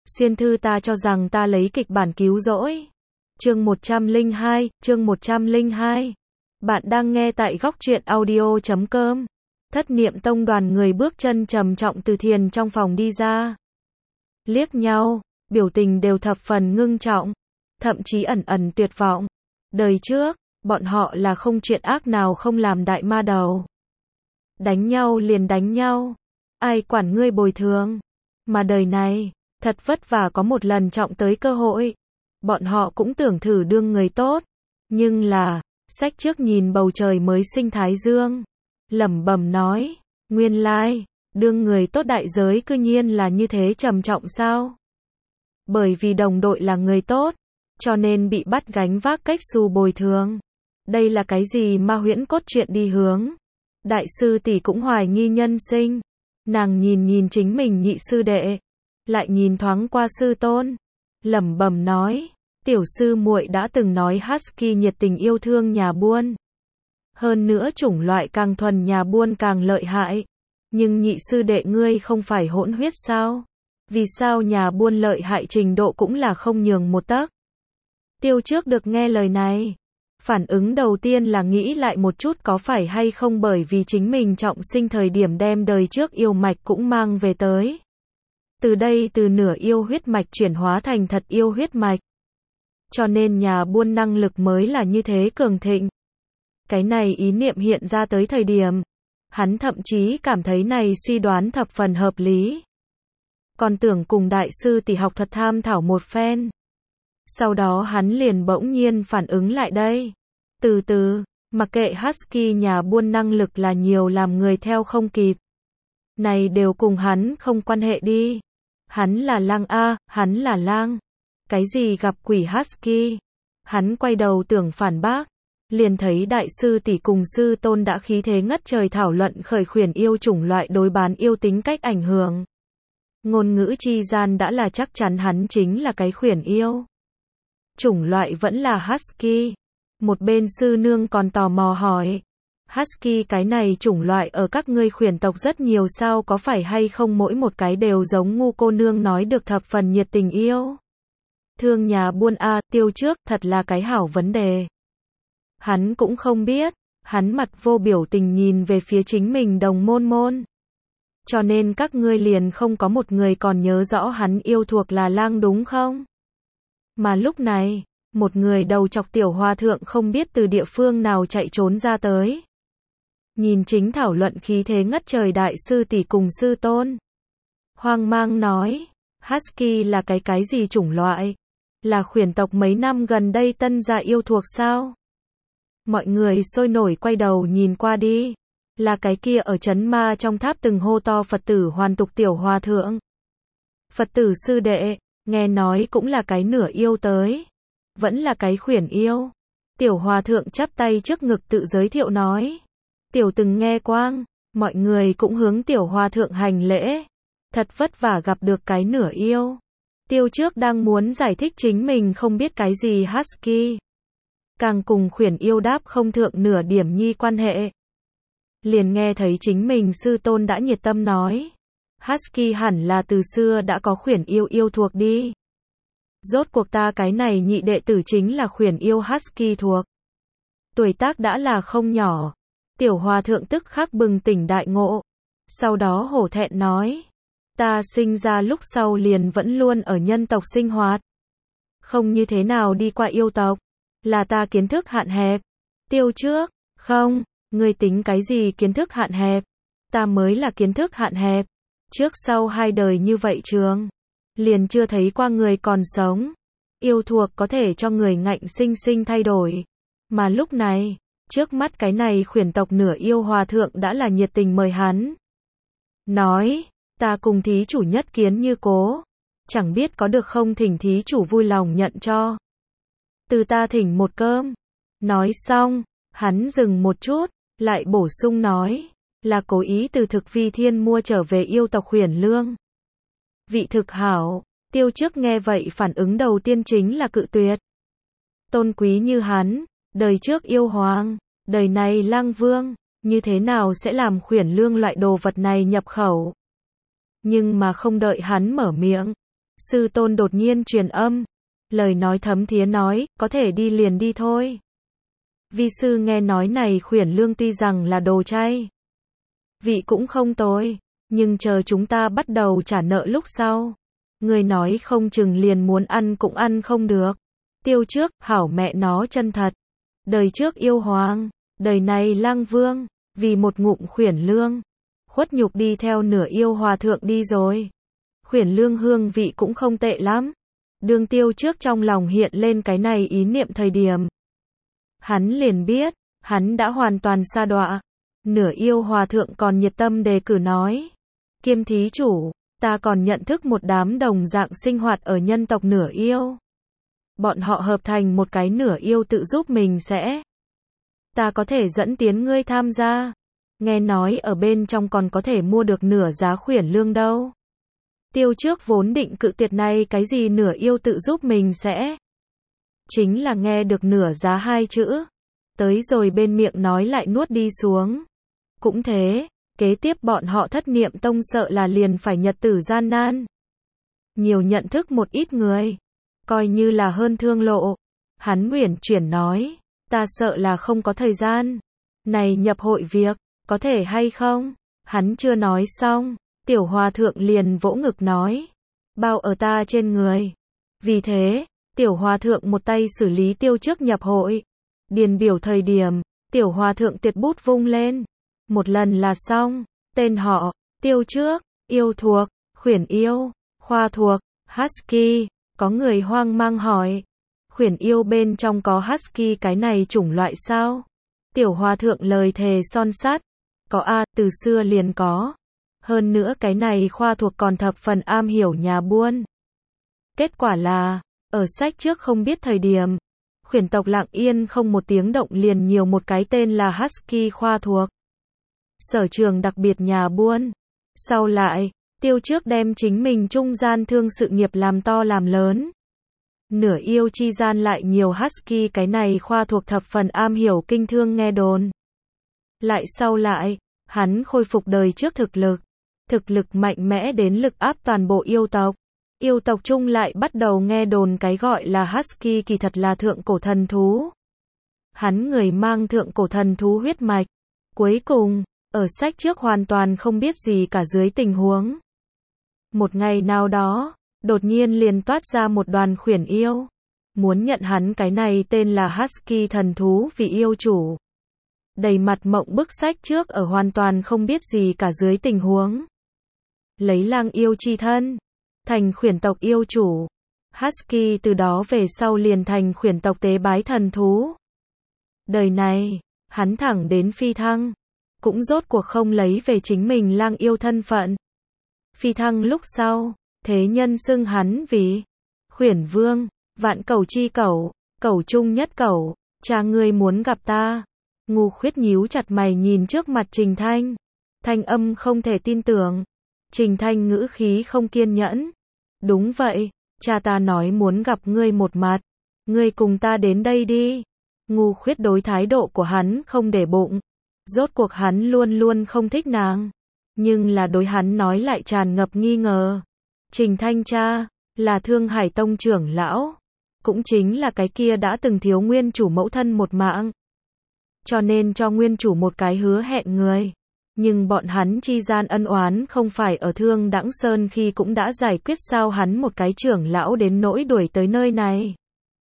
Xuyên thư ta cho rằng ta lấy kịch bản cứu rỗi. Chương 102. Bạn đang nghe tại góc truyện audio.com. Thất niệm tông đoàn người bước chân trầm trọng từ thiền trong phòng đi ra. Liếc nhau, biểu tình đều thập phần ngưng trọng, thậm chí ẩn ẩn tuyệt vọng. Đời trước, bọn họ là không chuyện ác nào không làm đại ma đầu. Đánh nhau liền đánh nhau, ai quản ngươi bồi thường. Mà đời này, thật vất vả có một lần trọng tới cơ hội. Bọn họ cũng tưởng thử đương người tốt. Nhưng là, sách trước nhìn bầu trời mới sinh thái dương. Lẩm bẩm nói, nguyên lai, đương người tốt đại giới cư nhiên là như thế trầm trọng sao? Bởi vì đồng đội là người tốt, cho nên bị bắt gánh vác cách xù bồi thường. Đây là cái gì ma huyễn cốt truyện đi hướng? Đại sư tỷ cũng hoài nghi nhân sinh. Nàng nhìn chính mình nhị sư đệ, lại nhìn thoáng qua sư tôn, lẩm bẩm nói, tiểu sư muội đã từng nói Husky nhiệt tình yêu thương nhà buôn. Hơn nữa chủng loại càng thuần nhà buôn càng lợi hại. Nhưng nhị sư đệ ngươi không phải hỗn huyết sao? Vì sao nhà buôn lợi hại trình độ cũng là không nhường một tấc? Tiêu Trước được nghe lời này, phản ứng đầu tiên là nghĩ lại một chút có phải hay không bởi vì chính mình trọng sinh thời điểm đem đời trước yêu mạch cũng mang về tới. Từ đây từ nửa yêu huyết mạch chuyển hóa thành thật yêu huyết mạch. Cho nên nhà buôn năng lực mới là như thế cường thịnh. Cái này ý niệm hiện ra tới thời điểm, hắn thậm chí cảm thấy này suy đoán thập phần hợp lý. Còn tưởng cùng đại sư tỷ học thuật tham thảo một phen. Sau đó hắn liền bỗng nhiên phản ứng lại đây. Từ từ, mặc kệ Husky nhà buôn năng lực là nhiều làm người theo không kịp. Này đều cùng hắn không quan hệ đi. Hắn là lang a, hắn là lang. Cái gì gặp quỷ Husky? Hắn quay đầu tưởng phản bác, liền thấy đại sư tỷ cùng sư tôn đã khí thế ngất trời thảo luận khởi khuyển yêu chủng loại đối bán yêu tính cách ảnh hưởng. Ngôn ngữ chi gian đã là chắc chắn hắn chính là cái khuyển yêu. Chủng loại vẫn là Husky. Một bên sư nương còn tò mò hỏi, Husky cái này chủng loại ở các ngươi khuyển tộc rất nhiều sao, có phải hay không mỗi một cái đều giống ngu cô nương nói được thập phần nhiệt tình yêu? Thương nhà buôn a, Tiêu Trước, thật là cái hảo vấn đề. Hắn cũng không biết, hắn mặt vô biểu tình nhìn về phía chính mình đồng môn. Cho nên các ngươi liền không có một người còn nhớ rõ hắn yêu thuộc là lang đúng không? Mà lúc này, một người đầu chọc tiểu hòa thượng không biết từ địa phương nào chạy trốn ra tới. Nhìn chính thảo luận khí thế ngất trời đại sư tỷ cùng sư tôn. Hoang mang nói, Husky là cái gì chủng loại? Là khuyển tộc mấy năm gần đây tân gia yêu thuộc sao? Mọi người sôi nổi quay đầu nhìn qua đi. Là cái kia ở trấn ma trong tháp từng hô to Phật tử hoàn tục tiểu hòa thượng. Phật tử sư đệ, nghe nói cũng là cái nửa yêu tới. Vẫn là cái khuyển yêu. Tiểu hòa thượng chắp tay trước ngực tự giới thiệu nói. Tiểu từng nghe quang, mọi người cũng hướng tiểu hòa thượng hành lễ. Thật vất vả gặp được cái nửa yêu. Tiêu Trước đang muốn giải thích chính mình không biết cái gì Husky. Càng cùng khuyển yêu đáp không thượng nửa điểm nhi quan hệ. Liền nghe thấy chính mình sư tôn đã nhiệt tâm nói. Husky hẳn là từ xưa đã có khuyển yêu thuộc đi. Rốt cuộc ta cái này nhị đệ tử chính là khuyển yêu Husky thuộc. Tuổi tác đã là không nhỏ. Tiểu hòa thượng tức khắc bừng tỉnh đại ngộ. Sau đó hổ thẹn nói. Ta sinh ra lúc sau liền vẫn luôn ở nhân tộc sinh hoạt. Không như thế nào đi qua yêu tộc. Là ta kiến thức hạn hẹp. Tiêu Trước, không, ngươi tính cái gì kiến thức hạn hẹp? Ta mới là kiến thức hạn hẹp. Trước sau 2 đời như vậy trường. Liền chưa thấy qua người còn sống. Yêu thuộc có thể cho người ngạnh sinh thay đổi. Mà lúc này, trước mắt cái này khuyển tộc nửa yêu hòa thượng đã là nhiệt tình mời hắn. Nói, ta cùng thí chủ nhất kiến như cố. Chẳng biết có được không thỉnh thí chủ vui lòng nhận cho. Từ ta thỉnh một cơm. Nói xong, hắn dừng một chút, lại bổ sung nói, là cố ý từ thực vi thiên mua trở về yêu tộc khuyển lương. Vị thực hảo, Tiêu Trước nghe vậy phản ứng đầu tiên chính là cự tuyệt. Tôn quý như hắn, đời trước yêu hoàng, đời này lang vương, như thế nào sẽ làm khuyển lương loại đồ vật này nhập khẩu? Nhưng mà không đợi hắn mở miệng, Sư tôn đột nhiên truyền âm. Lời nói thấm thía nói, có thể đi liền đi thôi. Vi sư nghe nói này khuyển lương tuy rằng là đồ chay, vị cũng không tồi, nhưng chờ chúng ta bắt đầu trả nợ lúc sau. Người nói không chừng liền muốn ăn cũng ăn không được. Tiêu trước, hảo mẹ nó chân thật. Đời trước yêu hoàng, đời này lang vương, vì một ngụm khuyển lương. Khuất nhục đi theo nửa yêu hòa thượng đi rồi. Khuyển lương hương vị cũng không tệ lắm. Đường tiêu trước trong lòng hiện lên cái này ý niệm thời điểm. Hắn liền biết, hắn đã hoàn toàn sa đọa. Nửa yêu hòa thượng còn nhiệt tâm đề cử nói. Kiêm thí chủ, ta còn nhận thức một đám đồng dạng sinh hoạt ở nhân tộc nửa yêu. Bọn họ hợp thành một cái nửa yêu tự giúp mình sẽ. Ta có thể dẫn tiến ngươi tham gia. Nghe nói ở bên trong còn có thể mua được nửa giá khuyển lương đâu. Tiêu trước vốn định cự tuyệt này cái gì nửa yêu tự giúp mình sẽ. Chính là nghe được nửa giá hai chữ. Tới rồi bên miệng nói lại nuốt đi xuống. Cũng thế, kế tiếp bọn họ Thất Niệm Tông sợ là liền phải nhật tử gian nan. Nhiều nhận thức một ít người. Coi như là hơn thương lộ. Hắn uyển chuyển nói. Ta sợ là không có thời gian. Này nhập hội việc, có thể hay không? Hắn chưa nói xong. Tiểu hòa thượng liền vỗ ngực nói. Bao ở ta trên người. Vì thế, tiểu hòa thượng một tay xử lý tiêu trước nhập hội. Điền biểu thời điểm, tiểu hòa thượng tuyệt bút vung lên. Một lần là xong. Tên họ, tiêu trước, yêu thuộc, khuyển yêu, khoa thuộc, husky. Có người hoang mang hỏi. Khuyển yêu bên trong có husky cái này chủng loại sao? Tiểu hòa thượng lời thề son sắt. Có a, từ xưa liền có. Hơn nữa cái này khoa thuộc còn thập phần am hiểu nhà buôn. Kết quả là, ở sách trước không biết thời điểm, khuyển tộc lặng yên không một tiếng động liền nhiều một cái tên là husky khoa thuộc. Sở trường đặc biệt nhà buôn. Sau lại, tiêu trước đem chính mình trung gian thương sự nghiệp làm to làm lớn. Nửa yêu chi gian lại nhiều husky cái này khoa thuộc thập phần am hiểu kinh thương nghe đồn. Lại sau lại, hắn khôi phục đời trước thực lực. Thực lực mạnh mẽ đến lực áp toàn bộ yêu tộc. Yêu tộc chung lại bắt đầu nghe đồn cái gọi là husky kỳ thật là thượng cổ thần thú. Hắn người mang thượng cổ thần thú huyết mạch. Cuối cùng, ở sách trước hoàn toàn không biết gì cả dưới tình huống. Một ngày nào đó, đột nhiên liền toát ra một đoàn khuyển yêu. Muốn nhận hắn cái này tên là husky thần thú vì yêu chủ. Đầy mặt mộng bức sách trước ở hoàn toàn không biết gì cả dưới tình huống. Lấy lang yêu chi thân, thành khuyển tộc yêu chủ. Husky từ đó về sau liền thành khuyển tộc tế bái thần thú. Đời này, hắn thẳng đến phi thăng, cũng rốt cuộc không lấy về chính mình lang yêu thân phận. Phi thăng lúc sau, thế nhân xưng hắn vì khuyển vương, vạn cẩu chi cẩu, cẩu trung nhất cẩu, cha ngươi muốn gặp ta. Ngu khuyết nhíu chặt mày nhìn trước mặt Trình Thanh. Thanh âm không thể tin tưởng. Trình Thanh ngữ khí không kiên nhẫn. Đúng vậy, cha ta nói muốn gặp ngươi một mặt. Ngươi cùng ta đến đây đi. Ngu khuyết đối thái độ của hắn không để bụng. Rốt cuộc hắn luôn luôn không thích nàng. Nhưng là đối hắn nói lại tràn ngập nghi ngờ. Trình Thanh cha, là Thương Hải Tông trưởng lão. Cũng chính là cái kia đã từng thiếu nguyên chủ mẫu thân một mạng. Cho nên cho nguyên chủ một cái hứa hẹn người. Nhưng bọn hắn chi gian ân oán không phải ở Thương Đãng Sơn khi cũng đã giải quyết sao hắn một cái trưởng lão đến nỗi đuổi tới nơi này.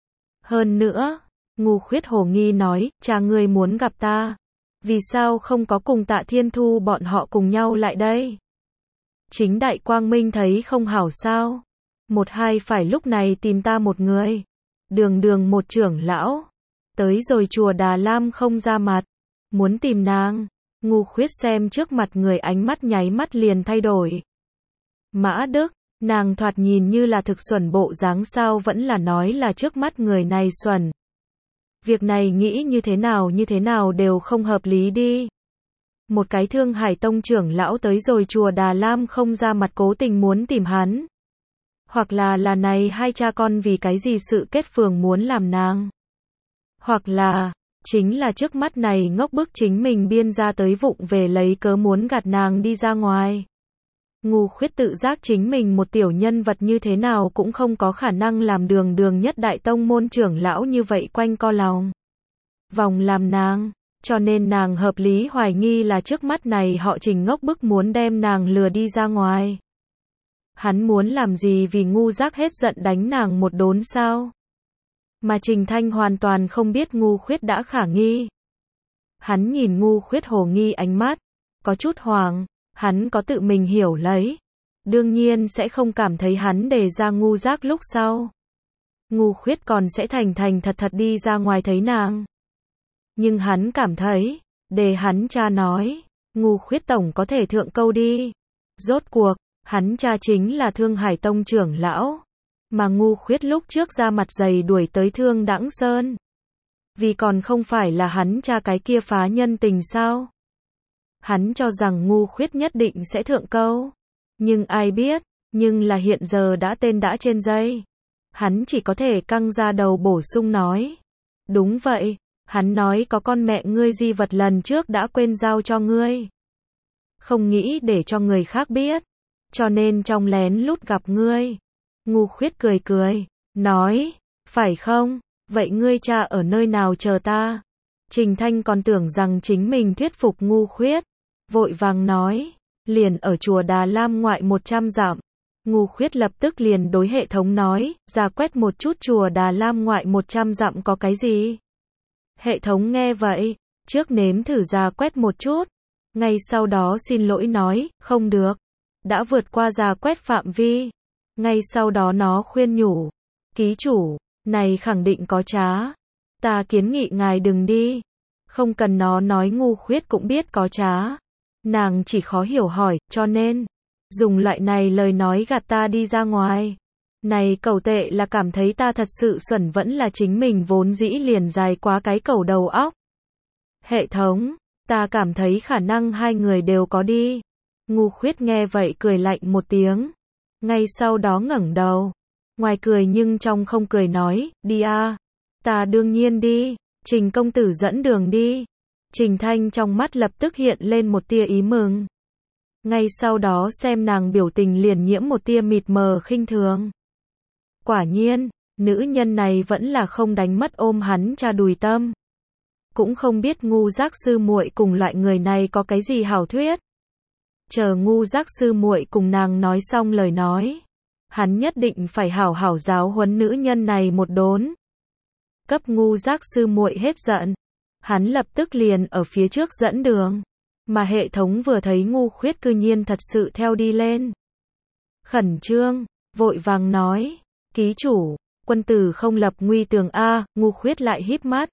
Hơn nữa, Ngu khuyết hồ nghi nói, cha ngươi muốn gặp ta. Vì sao không có cùng Tạ Thiên Thu bọn họ cùng nhau lại đây? Chính Đại Quang Minh thấy không hảo sao? Một hai phải lúc này tìm ta một người. Đường một trưởng lão. Tới rồi chùa Đà Lam không ra mặt. Muốn tìm nàng. Ngu khuyết xem trước mặt người ánh mắt nháy mắt liền thay đổi. Mã Đức, nàng thoạt nhìn như là thực xuẩn bộ dáng sao vẫn là nói là trước mắt người này xuẩn. Việc này nghĩ như thế nào đều không hợp lý đi. Một cái Thương Hải Tông trưởng lão tới rồi chùa Đà Lam không ra mặt cố tình muốn tìm hắn. Hoặc là này hai cha con vì cái gì sự kết phường muốn làm nàng. Hoặc là, chính là trước mắt này ngốc bức chính mình biên ra tới vụng về lấy cớ muốn gạt nàng đi ra ngoài. Ngu Khuyết tự giác chính mình một tiểu nhân vật như thế nào cũng không có khả năng làm đường đường nhất đại tông môn trưởng lão như vậy quanh co lòng vòng làm nàng, cho nên nàng hợp lý hoài nghi là trước mắt này họ Trình ngốc bức muốn đem nàng lừa đi ra ngoài. Hắn muốn làm gì vì ngu giác hết giận đánh nàng một đốn sao? Mà Trình Thanh hoàn toàn không biết Ngu Khuyết đã khả nghi. Hắn nhìn Ngu Khuyết hồ nghi ánh mắt, có chút hoàng, hắn có tự mình hiểu lấy. Đương nhiên sẽ không cảm thấy hắn đề ra ngu giác lúc sau. Ngu Khuyết còn sẽ thành thành thật thật đi ra ngoài thấy nàng. Nhưng hắn cảm thấy, để hắn cha nói, Ngu Khuyết tổng có thể thượng câu đi. Rốt cuộc, hắn cha chính là Thương Hải Tông trưởng lão. Mà Ngu Khuyết lúc trước ra mặt dày đuổi tới Thương Đãng Sơn. Vì còn không phải là hắn cha cái kia phá nhân tình sao? Hắn cho rằng Ngu Khuyết nhất định sẽ thượng câu. Nhưng ai biết, nhưng là hiện giờ đã tên đã trên dây. Hắn chỉ có thể căng ra đầu bổ sung nói. Đúng vậy, hắn nói có con mẹ ngươi di vật lần trước đã quên giao cho ngươi. Không nghĩ để cho người khác biết. Cho nên trong lén lút gặp ngươi. Ngu Khuyết cười cười, nói, phải không, vậy ngươi cha ở nơi nào chờ ta? Trình Thanh còn tưởng rằng chính mình thuyết phục Ngu Khuyết, vội vàng nói, liền ở chùa Đà Lam ngoại 100 dặm. Ngu Khuyết lập tức liền đối hệ thống nói, ra quét một chút chùa Đà Lam ngoại 100 dặm có cái gì? Hệ thống nghe vậy, trước nếm thử ra quét một chút, ngay sau đó xin lỗi nói, không được, đã vượt qua ra quét phạm vi. Ngay sau đó nó khuyên nhủ, ký chủ, này khẳng định có trá. Ta kiến nghị ngài đừng đi. Không cần nó nói Ngu Khuyết cũng biết có trá. Nàng chỉ khó hiểu hỏi, cho nên, dùng loại này lời nói gạt ta đi ra ngoài. Này cẩu tệ là cảm thấy ta thật sự xuẩn vẫn là chính mình vốn dĩ liền dài quá cái cẩu đầu óc. Hệ thống, ta cảm thấy khả năng hai người đều có đi. Ngu Khuyết nghe vậy cười lạnh một tiếng. Ngay sau đó ngẩng đầu. Ngoài cười nhưng trong không cười nói, đi à. Ta đương nhiên đi. Trình công tử dẫn đường đi. Trình Thanh trong mắt lập tức hiện lên một tia ý mừng. Ngay sau đó xem nàng biểu tình liền nhiễm một tia mịt mờ khinh thường. Quả nhiên, nữ nhân này vẫn là không đánh mất ôm hắn cha đùi tâm. Cũng không biết Ngu Giác sư muội cùng loại người này có cái gì hảo thuyết. Chờ Ngu Giác sư muội cùng nàng nói xong lời nói, hắn nhất định phải hảo hảo giáo huấn nữ nhân này một đốn. Cấp Ngu Giác sư muội hết giận, hắn lập tức liền ở phía trước dẫn đường, mà hệ thống vừa thấy Ngu Khuyết cư nhiên thật sự theo đi lên. Khẩn trương, vội vàng nói, ký chủ, quân tử không lập nguy tường a. Ngu Khuyết lại híp mắt,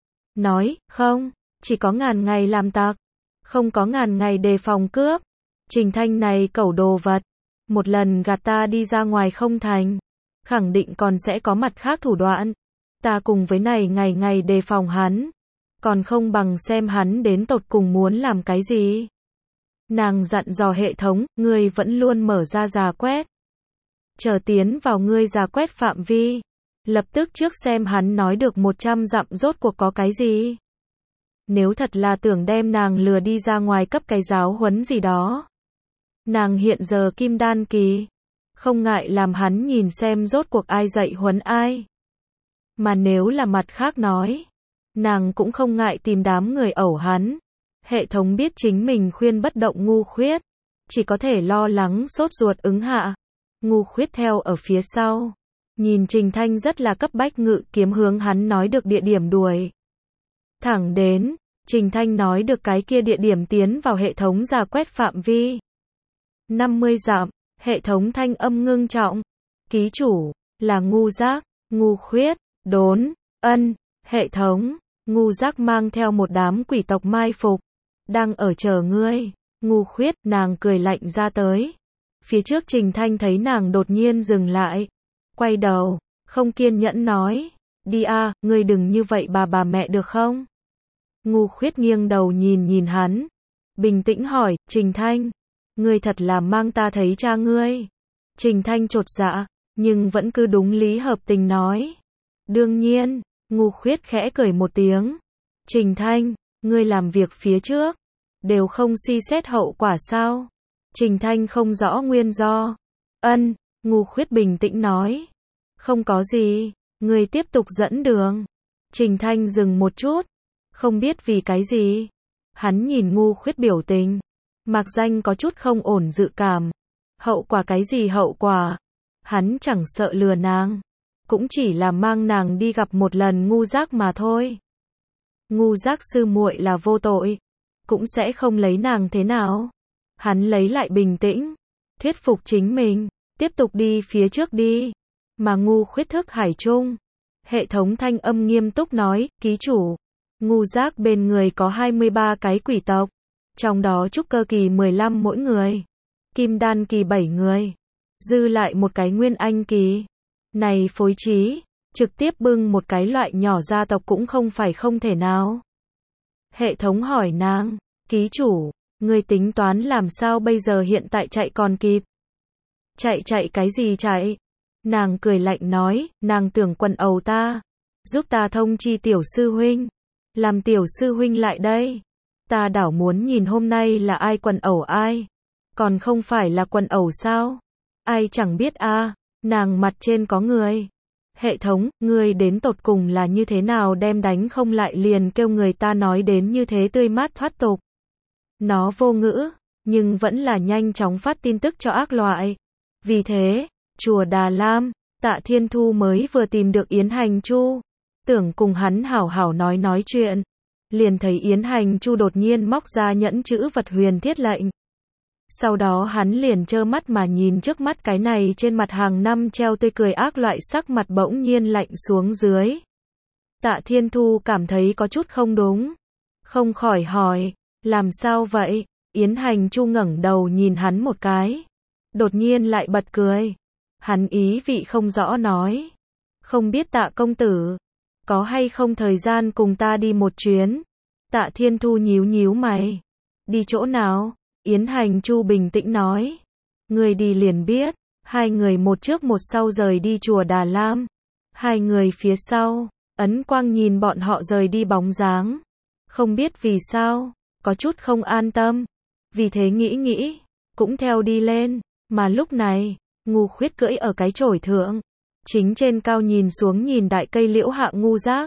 nói, không, chỉ có ngàn ngày làm tặc, không có ngàn ngày đề phòng cướp. Trình Thanh này cẩu đồ vật, một lần gạt ta đi ra ngoài không thành, khẳng định còn sẽ có mặt khác thủ đoạn. Ta cùng với này ngày ngày đề phòng hắn, còn không bằng xem hắn đến tột cùng muốn làm cái gì. Nàng dặn dò hệ thống, ngươi vẫn luôn mở ra rà quét. Chờ tiến vào ngươi rà quét phạm vi, lập tức trước xem hắn nói được 100 dặm rốt cuộc có cái gì. Nếu thật là tưởng đem nàng lừa đi ra ngoài cấp cái giáo huấn gì đó. Nàng hiện giờ kim đan kỳ, không ngại làm hắn nhìn xem rốt cuộc ai dạy huấn ai. Mà nếu là mặt khác nói, nàng cũng không ngại tìm đám người ẩu hắn. Hệ thống biết chính mình khuyên bất động Ngu Khuyết, chỉ có thể lo lắng sốt ruột ứng hạ. Ngu Khuyết theo ở phía sau, nhìn Trình Thanh rất là cấp bách ngự kiếm hướng hắn nói được địa điểm đuổi. Thẳng đến, Trình Thanh nói được cái kia địa điểm tiến vào hệ thống rà quét phạm vi. 50 dặm, hệ thống thanh âm ngưng trọng. Ký chủ, là Ngu Giác, Ngu Khuyết, đốn, ân, hệ thống, Ngu Giác mang theo một đám quỷ tộc mai phục, đang ở chờ ngươi. Ngu Khuyết, nàng cười lạnh ra tới. Phía trước Trình Thanh thấy nàng đột nhiên dừng lại, quay đầu, không kiên nhẫn nói, đi a, ngươi đừng như vậy bà mẹ được không? Ngu Khuyết nghiêng đầu nhìn hắn, bình tĩnh hỏi, Trình Thanh, ngươi thật là mang ta thấy cha ngươi. Trình Thanh chột dạ, nhưng vẫn cứ đúng lý hợp tình nói. Đương nhiên, Ngu Khuyết khẽ cười một tiếng. Trình Thanh, ngươi làm việc phía trước, đều không suy xét hậu quả sao? Trình Thanh không rõ nguyên do. Ngu Khuyết bình tĩnh nói. Không có gì, người tiếp tục dẫn đường. Trình Thanh dừng một chút, không biết vì cái gì. Hắn nhìn Ngu Khuyết biểu tình, mạc danh có chút không ổn dự cảm. Hậu quả cái gì hậu quả? Hắn chẳng sợ lừa nàng, cũng chỉ là mang nàng đi gặp một lần Ngu Giác mà thôi. Ngu Giác sư muội là vô tội, cũng sẽ không lấy nàng thế nào. Hắn lấy lại bình tĩnh, thuyết phục chính mình, tiếp tục đi phía trước đi. Mà Ngu Khuyết thức hải chung, hệ thống thanh âm nghiêm túc nói, ký chủ, Ngu Giác bên người có 23 cái quỷ tộc, trong đó trúc cơ kỳ 15 mỗi người, kim đan kỳ 7 người, dư lại một cái nguyên anh kỳ. Này phối trí, trực tiếp bưng một cái loại nhỏ gia tộc cũng không phải không thể nào. Hệ thống hỏi nàng, ký chủ, người tính toán làm sao bây giờ, hiện tại chạy còn kịp. Chạy cái gì chạy? Nàng cười lạnh nói, nàng tưởng quần ẩu ta, giúp ta thông chi tiểu sư huynh, làm tiểu sư huynh lại đây. Ta đảo muốn nhìn hôm nay là ai quần ẩu ai, còn không phải là quần ẩu sao? Ai chẳng biết a. Nàng mặt trên có người. Hệ thống, ngươi đến tột cùng là như thế nào đem đánh không lại liền kêu người ta nói đến như thế tươi mát thoát tục. Nó vô ngữ, nhưng vẫn là nhanh chóng phát tin tức cho ác loại. Vì thế, chùa Đà Lam, Tạ Thiên Thu mới vừa tìm được Yến Hành Chu, tưởng cùng hắn hảo hảo nói chuyện, liền thấy Yến Hành Chu đột nhiên móc ra nhẫn chữ vật huyền thiết lệnh. Sau đó hắn liền trơ mắt mà nhìn trước mắt cái này trên mặt hàng năm treo tươi cười ác loại, sắc mặt bỗng nhiên lạnh xuống dưới. Tạ Thiên Thu cảm thấy có chút không đúng, không khỏi hỏi, làm sao vậy? Yến Hành Chu ngẩng đầu nhìn hắn một cái, đột nhiên lại bật cười. Hắn ý vị không rõ nói, không biết Tạ công tử, có hay không thời gian cùng ta đi một chuyến? Tạ Thiên Thu nhíu mày, đi chỗ nào? Yến Hành Chu bình tĩnh nói, người đi liền biết. Hai người một trước một sau rời đi chùa Đà Lam. Hai người phía sau, Ấn Quang nhìn bọn họ rời đi bóng dáng, không biết vì sao, có chút không an tâm, vì thế nghĩ, cũng theo đi lên. Mà lúc này, Ngu Khuyết cưỡi ở cái chổi thượng, chính trên cao nhìn xuống nhìn đại cây liễu hạ Ngu Giác.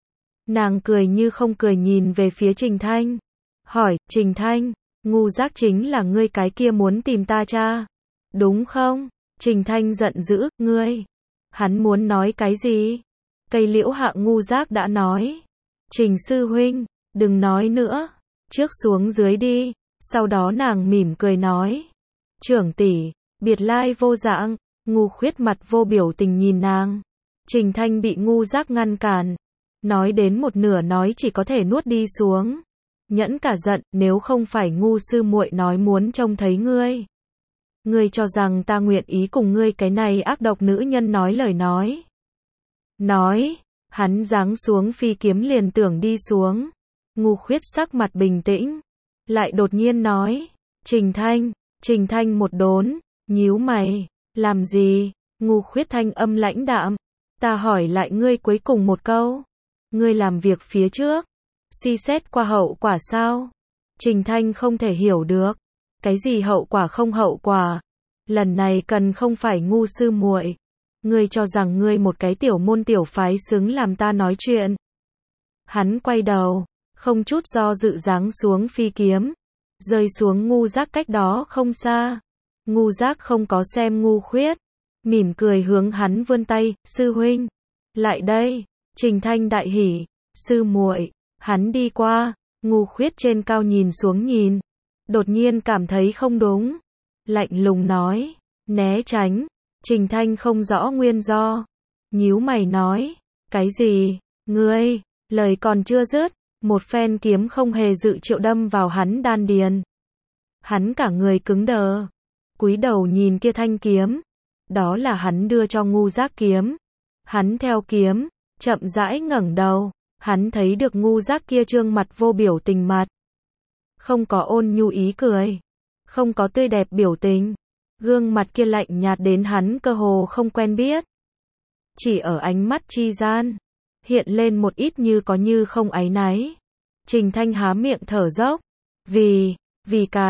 Nàng cười như không cười nhìn về phía Trình Thanh, hỏi, Trình Thanh, Ngu Giác chính là ngươi cái kia muốn tìm ta cha, đúng không? Trình Thanh giận dữ, ngươi, hắn muốn nói cái gì? Cây liễu hạ Ngu Giác đã nói, Trình sư huynh, đừng nói nữa, trước xuống dưới đi. Sau đó nàng mỉm cười nói, trưởng tỷ, biệt lai vô dạng. Ngu Khuyết mặt vô biểu tình nhìn nàng. Trình Thanh bị Ngu Giác ngăn cản, nói đến một nửa nói chỉ có thể nuốt đi xuống. Nhẫn cả giận, nếu không phải Ngu sư muội nói muốn trông thấy ngươi, ngươi cho rằng ta nguyện ý cùng ngươi cái này ác độc nữ nhân nói lời nói. Hắn giáng xuống phi kiếm liền tưởng đi xuống. Ngu Khuyết sắc mặt bình tĩnh, lại đột nhiên nói, Trình Thanh một đốn, nhíu mày, làm gì? Ngu Khuyết thanh âm lãnh đạm, ta hỏi lại ngươi cuối cùng một câu, ngươi làm việc phía trước, suy xét qua hậu quả sao? Trình Thanh không thể hiểu được, cái gì hậu quả không hậu quả, lần này cần không phải Ngu sư muội, ngươi cho rằng ngươi một cái tiểu môn tiểu phái xứng làm ta nói chuyện? Hắn quay đầu, không chút do dự giáng xuống phi kiếm, rơi xuống Ngu Giác cách đó không xa. Ngu Giác không có xem Ngu Khuyết, mỉm cười hướng hắn vươn tay, sư huynh, lại đây. Trình Thanh đại hỉ, sư muội. Hắn đi qua, Ngu Khuyết trên cao nhìn xuống nhìn, đột nhiên cảm thấy không đúng, lạnh lùng nói, né tránh. Trình Thanh không rõ nguyên do, nhíu mày nói, cái gì? Ngươi? Lời còn chưa dứt, một phen kiếm không hề dự triệu đâm vào hắn đan điền. Hắn cả người cứng đờ, cúi đầu nhìn kia thanh kiếm, đó là hắn đưa cho Ngu Giác kiếm. Hắn theo kiếm, chậm rãi ngẩng đầu, hắn thấy được Ngu Giác kia trương mặt vô biểu tình mặt, không có ôn nhu ý cười, không có tươi đẹp biểu tình, gương mặt kia lạnh nhạt đến hắn cơ hồ không quen biết. Chỉ ở ánh mắt chi gian, hiện lên một ít như có như không áy náy. Trình Thanh há miệng thở dốc, vì cái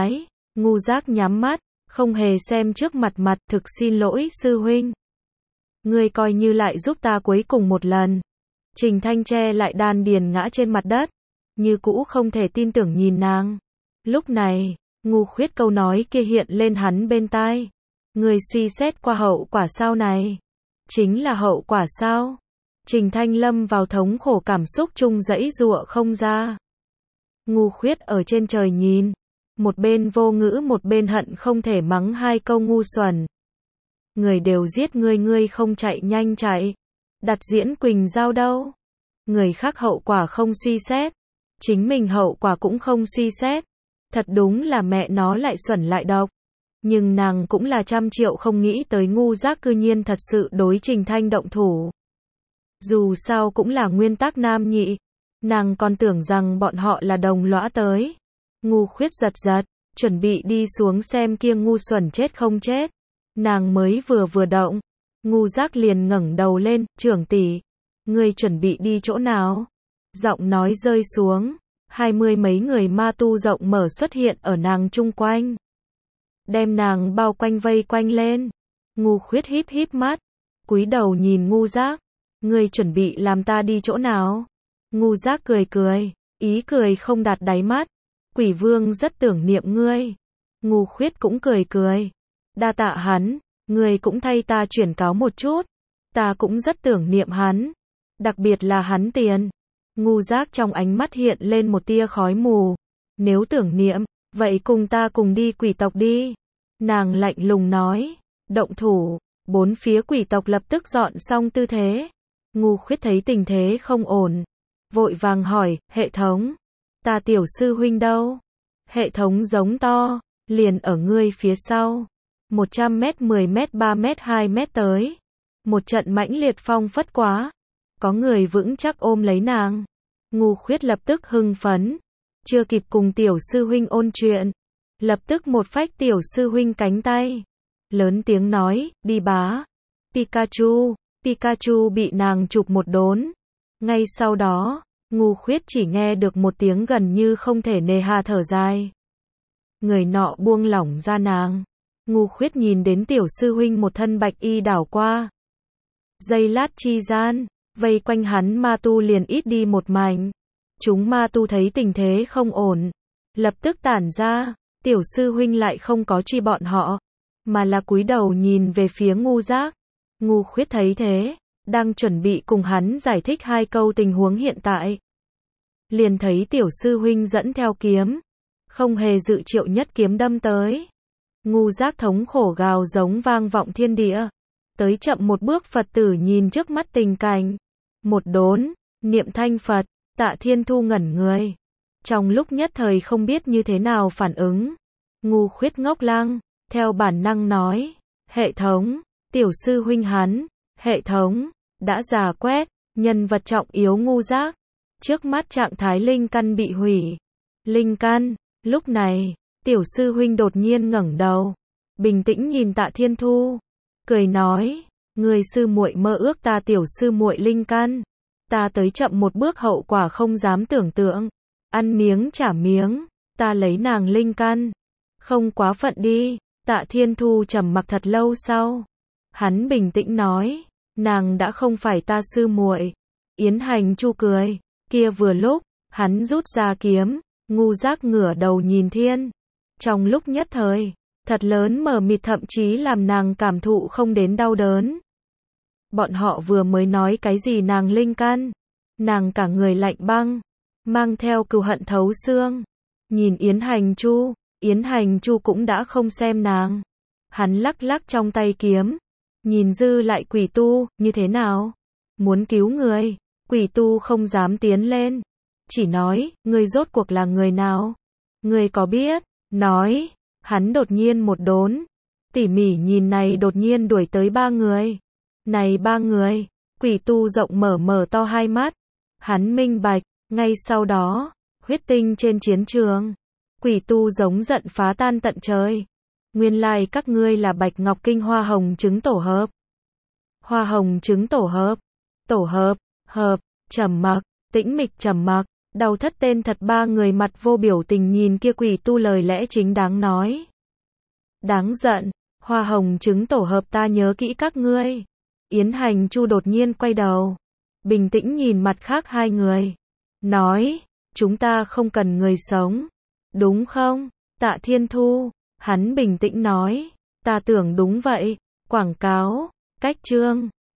Ngu Giác nhắm mắt, không hề xem trước mặt, thực xin lỗi sư huynh. Ngươi coi như lại giúp ta cuối cùng một lần. Trình Thanh che lại đan điền ngã trên mặt đất, như cũ không thể tin tưởng nhìn nàng. Lúc này, Ngu Khuyết câu nói kia hiện lên hắn bên tai. Ngươi suy xét qua hậu quả sau này. Chính là hậu quả sao? Trình Thanh lâm vào thống khổ cảm xúc chung giãy giụa không ra. Ngu Khuyết ở trên trời nhìn, một bên vô ngữ một bên hận không thể mắng hai câu ngu xuẩn. Người đều giết ngươi không chạy nhanh chạy. Đặt diễn Quỳnh Giao đâu? Người khác hậu quả không suy xét, chính mình hậu quả cũng không suy xét. Thật đúng là mẹ nó lại xuẩn lại độc. Nhưng nàng cũng là trăm triệu không nghĩ tới Ngu Giác cư nhiên thật sự đối Trình Thanh động thủ. Dù sao cũng là nguyên tắc nam nhị, nàng còn tưởng rằng bọn họ là đồng lõa tới. Ngu Khuyết giật, chuẩn bị đi xuống xem kia ngu xuẩn chết không chết. Nàng mới vừa động, Ngu Giác liền ngẩng đầu lên, trưởng tỷ, ngươi chuẩn bị đi chỗ nào? Giọng nói rơi xuống, 20 mấy người ma tu rộng mở xuất hiện ở nàng chung quanh. Đem nàng bao quanh vây quanh lên. Ngu Khuyết híp mắt, cúi đầu nhìn Ngu Giác. Ngươi chuẩn bị làm ta đi chỗ nào? Ngu Giác cười, ý cười không đạt đáy mắt. Quỷ Vương rất tưởng niệm ngươi. Ngu Khuyết cũng cười. Đa tạ hắn, ngươi cũng thay ta chuyển cáo một chút. Ta cũng rất tưởng niệm hắn. Đặc biệt là hắn tiền. Ngu Giác trong ánh mắt hiện lên một tia khói mù. Nếu tưởng niệm, vậy cùng ta cùng đi quỷ tộc đi. Nàng lạnh lùng nói. Động thủ. Bốn phía quỷ tộc lập tức dọn xong tư thế. Ngu Khuyết thấy tình thế không ổn, vội vàng hỏi, hệ thống, ta tiểu sư huynh đâu? Hệ thống giống to, liền ở ngươi phía sau. 100 mét, 10 mét, 3 mét, 2 mét tới. Một trận mãnh liệt phong phất quá. Có người vững chắc ôm lấy nàng. Ngu Khuyết lập tức hưng phấn. Chưa kịp cùng tiểu sư huynh ôn chuyện. Lập tức một phách tiểu sư huynh cánh tay. Lớn tiếng nói, đi bá. Pikachu bị nàng chụp một đốn. Ngay sau đó, Ngu Khuyết chỉ nghe được một tiếng gần như không thể nề hà thở dài. Người nọ buông lỏng ra nàng. Ngu Khuyết nhìn đến tiểu sư huynh một thân bạch y đảo qua. Giây lát chi gian, vây quanh hắn ma tu liền ít đi một mảnh. Chúng ma tu thấy tình thế không ổn, lập tức tản ra. Tiểu sư huynh lại không có truy bọn họ, mà là cúi đầu nhìn về phía Ngu Giác. Ngu Khuyết thấy thế, đang chuẩn bị cùng hắn giải thích hai câu tình huống hiện tại. Liền thấy tiểu sư huynh dẫn theo kiếm, không hề dự triệu nhất kiếm đâm tới. Ngu Giác thống khổ gào giống vang vọng thiên địa. Tới chậm một bước Phật tử nhìn trước mắt tình cảnh. Một đốn, niệm thanh Phật, Tạ Thiên Thu ngẩn người. Trong lúc nhất thời không biết như thế nào phản ứng. Ngu Khuyết ngốc lăng, theo bản năng nói, hệ thống, tiểu sư huynh hắn, hệ thống, đã giả quét, nhân vật trọng yếu Ngu Giác. Trước mắt trạng thái linh căn bị hủy. Linh căn, lúc này, tiểu sư huynh đột nhiên ngẩng đầu, bình tĩnh nhìn Tạ Thiên Thu, cười nói, người sư muội mơ ước ta tiểu sư muội linh căn. Ta tới chậm một bước hậu quả không dám tưởng tượng. Ăn miếng trả miếng, ta lấy nàng linh căn. Không quá phận đi. Tạ Thiên Thu trầm mặc thật lâu sau. Hắn bình tĩnh nói, nàng đã không phải ta sư muội. Yến Hành Chu cười, kia vừa lúc, hắn rút ra kiếm, Ngu Giác ngửa đầu nhìn thiên. Trong lúc nhất thời, thật lớn mờ mịt thậm chí làm nàng cảm thụ không đến đau đớn. Bọn họ vừa mới nói cái gì nàng linh căn, nàng cả người lạnh băng, mang theo cừu hận thấu xương. Nhìn Yến Hành Chu cũng đã không xem nàng. Hắn lắc lắc trong tay kiếm, nhìn dư lại quỷ tu, như thế nào? Muốn cứu người, quỷ tu không dám tiến lên. Chỉ nói, ngươi rốt cuộc là người nào? Ngươi có biết? Nói, hắn đột nhiên một đốn. Tỉ mỉ nhìn này đột nhiên đuổi tới 3 người. Này 3 người, quỷ tu rộng mở to hai mắt. Hắn minh bạch, ngay sau đó, huyết tinh trên chiến trường. Quỷ tu giống giận phá tan tận trời. Nguyên lai các ngươi là Bạch Ngọc Kinh hoa hồng trứng tổ hợp. Hoa hồng trứng tổ hợp, hợp, trầm mặc, tĩnh mịch trầm mặc. Đau thất tên thật, ba người mặt vô biểu tình nhìn kia quỷ tu lời lẽ chính đáng nói. Đáng giận, hoa hồng trứng tổ hợp ta nhớ kỹ các ngươi. Yến Hành Chu đột nhiên quay đầu, bình tĩnh nhìn mặt khác hai người, nói, chúng ta không cần người sống, đúng không? Tạ Thiên Thu, hắn bình tĩnh nói, ta tưởng đúng vậy, quảng cáo, cách chương.